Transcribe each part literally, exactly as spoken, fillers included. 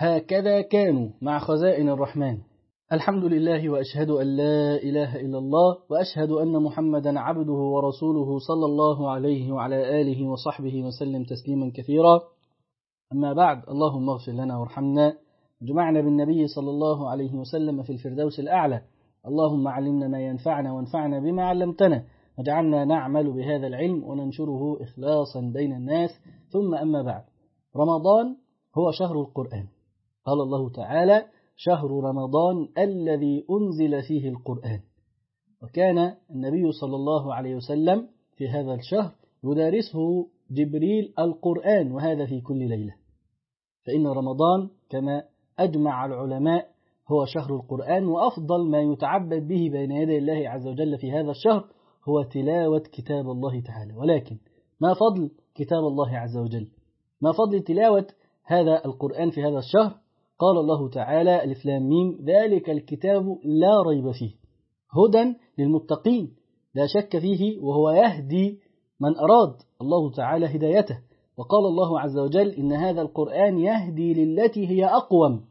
هكذا كانوا مع خزائن الرحمن. الحمد لله، وأشهد أن لا إله إلا الله، وأشهد أن محمدا عبده ورسوله صلى الله عليه وعلى آله وصحبه وسلم تسليما كثيرا. أما بعد، اللهم اغفر لنا وارحمنا، جمعنا بالنبي صلى الله عليه وسلم في الفردوس الأعلى. اللهم علمنا ما ينفعنا وانفعنا بما علمتنا، واجعلنا نعمل بهذا العلم وننشره إخلاصا بين الناس. ثم أما بعد، رمضان هو شهر القرآن. قال الله تعالى: شهر رمضان الذي أنزل فيه القرآن. وكان النبي صلى الله عليه وسلم في هذا الشهر يدارسه جبريل القرآن، وهذا في كل ليلة. فإن رمضان كما أجمع العلماء هو شهر القرآن، وأفضل ما يتعبد به بين يدي الله عز وجل في هذا الشهر هو تلاوة كتاب الله تعالى. ولكن ما فضل كتاب الله عز وجل؟ ما فضل تلاوة هذا القرآن في هذا الشهر؟ قال الله تعالى: ألف لام ميم، ذلك الكتاب لا ريب فيه هدى للمتقين، لا شك فيه، وهو يهدي من أراد الله تعالى هدايته. وقال الله عز وجل: إن هذا القرآن يهدي للتي هي أقوم،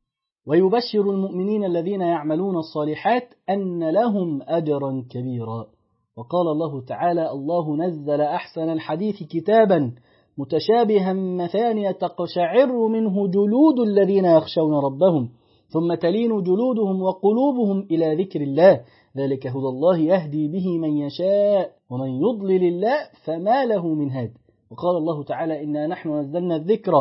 ويبشر المؤمنين الذين يعملون الصالحات أن لهم أجرا كبيرا. وقال الله تعالى: الله نزل أحسن الحديث كتابا متشابها مثانية تقشعر منه جلود الذين يخشون ربهم ثم تلين جلودهم وقلوبهم إلى ذكر الله، ذلك هدى الله يهدي به من يشاء ومن يضلل الله فما له من هاد. وقال الله تعالى: إنا نحن نزلنا الذكر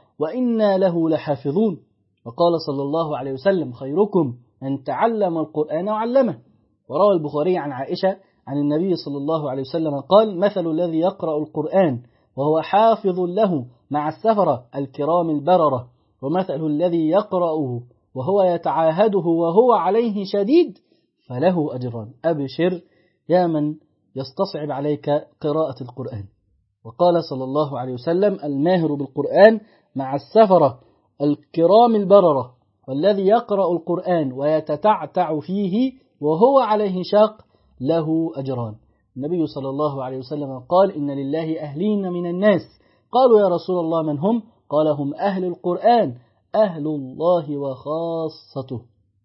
وإنا له لحافظون. وقال صلى الله عليه وسلم: خيركم من تعلم القرآن وعلمه. وروى البخاري عن عائشة عن النبي صلى الله عليه وسلم قال: مثل الذي يقرأ القرآن وهو حافظ له مع السفرة الكرام البررة، ومثل الذي يقرأه وهو يتعاهده وهو عليه شديد فله أجران. أبشر يا من يستصعب عليك قراءة القرآن. وقال صلى الله عليه وسلم: الماهر بالقرآن مع السفرة الكرام البررة، والذي يقرأ القرآن ويتتعتع فيه وهو عليه شاق له أجران. النبي صلى الله عليه وسلم قال: إن لله أهلين من الناس. قالوا: يا رسول الله من هم؟ قال: هم أهل القرآن، أهل الله وخاصته.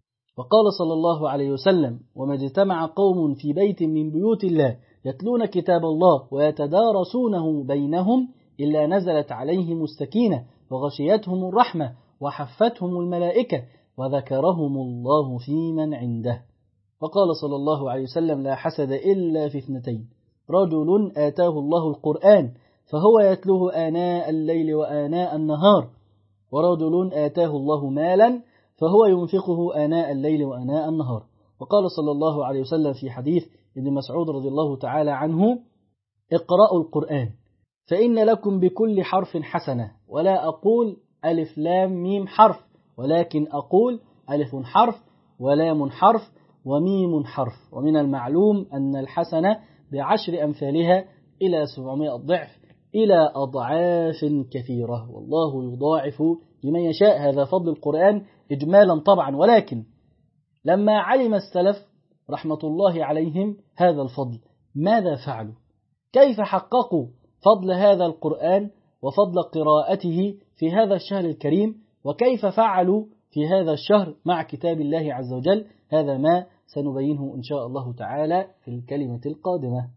وقال صلى الله عليه وسلم: وما اجتمع قوم في بيت من بيوت الله يتلون كتاب الله ويتدارسونه بينهم إلا نزلت عليهم السكينة وغشيتهم الرحمة وحفتهم الملائكة وذكرهم الله في من عنده. وقال صلى الله عليه وسلم: لا حسد إلا في اثنتين، رجل آتاه الله القرآن فهو يتلوه آناء الليل وآناء النهار، ورجل آتاه الله مالا فهو ينفقه آناء الليل وآناء النهار. وقال صلى الله عليه وسلم في حديث ابن مسعود رضي الله تعالى عنه: اقرأوا القرآن فإن لكم بكل حرف حسنة، ولا أقول ألف لام ميم حرف، ولكن أقول ألف حرف ولام حرف وميم حرف. ومن المعلوم أن الحسنة بعشر أمثالها إلى سبعمائة ضعف إلى أضعاف كثيرة، والله يضاعف لمن يشاء. هذا فضل القرآن إجمالا طبعا، ولكن لما علم السلف رحمة الله عليهم هذا الفضل ماذا فعلوا؟ كيف حققوا فضل هذا القرآن وفضل قراءته في هذا الشهر الكريم؟ وكيف فعلوا في هذا الشهر مع كتاب الله عز وجل؟ هذا ما سنبينه إن شاء الله تعالى في الكلمة القادمة.